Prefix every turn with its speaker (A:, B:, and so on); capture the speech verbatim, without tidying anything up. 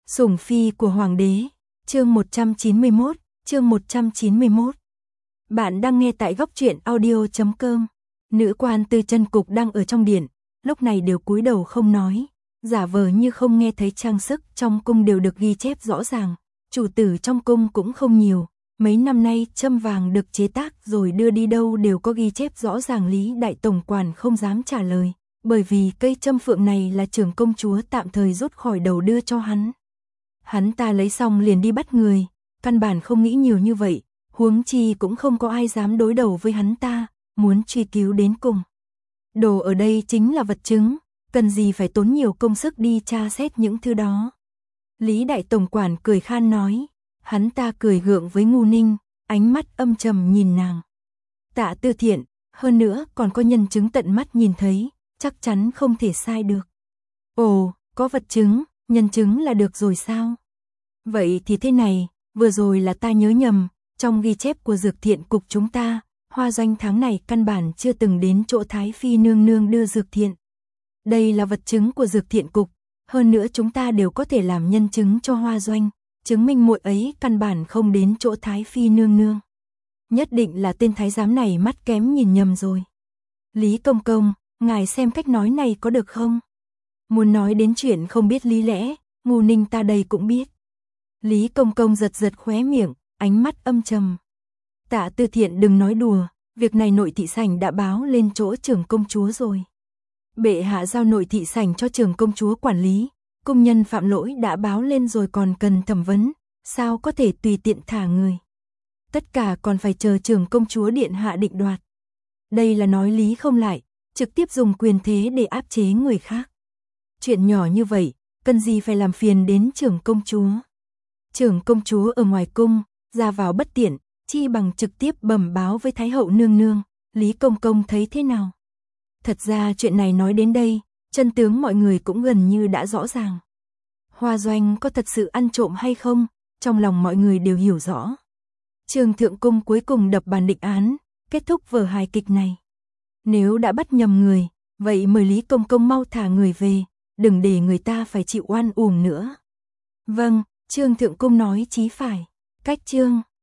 A: Sủng phi của hoàng đế, chương một trăm chín mươi mốt, chương một trăm chín mươi mốt. Bạn đang nghe tại góc truyện audio chấm com. Nữ quan tư chân cục đang ở trong điện, lúc này đều cúi đầu không nói, giả vờ như không nghe thấy. Trang sức trong cung đều được ghi chép rõ ràng, chủ tử trong cung cũng không nhiều, mấy năm nay châm vàng được chế tác rồi đưa đi đâu đều có ghi chép rõ ràng. Lý đại tổng quản không dám trả lời, bởi vì cây châm phượng này là trưởng công chúa tạm thời rút khỏi đầu đưa cho hắn. Hắn ta lấy xong liền đi bắt người, căn bản không nghĩ nhiều như vậy, huống chi cũng không có ai dám đối đầu với hắn ta, muốn truy cứu đến cùng. Đồ ở đây chính là vật chứng, cần gì phải tốn nhiều công sức đi tra xét những thứ đó. Lý đại tổng quản cười khan nói, hắn ta cười gượng với Ngu Ninh, ánh mắt âm trầm nhìn nàng. Tạ Tư Thiện, hơn nữa còn có nhân chứng tận mắt nhìn thấy, chắc chắn không thể sai được. Ồ, có vật chứng, nhân chứng là được rồi sao? Vậy thì thế này, vừa rồi là ta nhớ nhầm, trong ghi chép của Dược Thiện cục chúng ta, Hoa Doanh tháng này căn bản chưa từng đến chỗ Thái Phi nương nương đưa Dược Thiện. Đây là vật chứng của Dược Thiện cục, hơn nữa chúng ta đều có thể làm nhân chứng cho Hoa Doanh, chứng minh muội ấy căn bản không đến chỗ Thái Phi nương nương. Nhất định là tên thái giám này mắt kém nhìn nhầm rồi. Lý công công, ngài xem cách nói này có được không? Muốn nói đến chuyện không biết lý lẽ, Ngu Ninh ta đây cũng biết. Lý công công giật giật khóe miệng, ánh mắt âm trầm. Tạ Tư Thiện đừng nói đùa, việc này nội thị sảnh đã báo lên chỗ trưởng công chúa rồi. Bệ hạ giao nội thị sảnh cho trưởng công chúa quản lý, công nhân phạm lỗi đã báo lên rồi còn cần thẩm vấn, sao có thể tùy tiện thả người. Tất cả còn phải chờ trưởng công chúa điện hạ định đoạt. Đây là nói lý không lại, trực tiếp dùng quyền thế để áp chế người khác. Chuyện nhỏ như vậy, cần gì phải làm phiền đến trưởng công chúa. Trưởng công chúa ở ngoài cung, ra vào bất tiện, chi bằng trực tiếp bẩm báo với Thái hậu nương nương. Lý công công thấy thế nào? Thật ra chuyện này nói đến đây, chân tướng mọi người cũng gần như đã rõ ràng. Hoa Doanh có thật sự ăn trộm hay không, trong lòng mọi người đều hiểu rõ. Trường thượng cung cuối cùng đập bàn định án, kết thúc vở hài kịch này. Nếu đã bắt nhầm người, vậy mời Lý công công mau thả người về, đừng để người ta phải chịu oan uổng nữa. Vâng, Trương thượng cung nói chí phải. Cách chương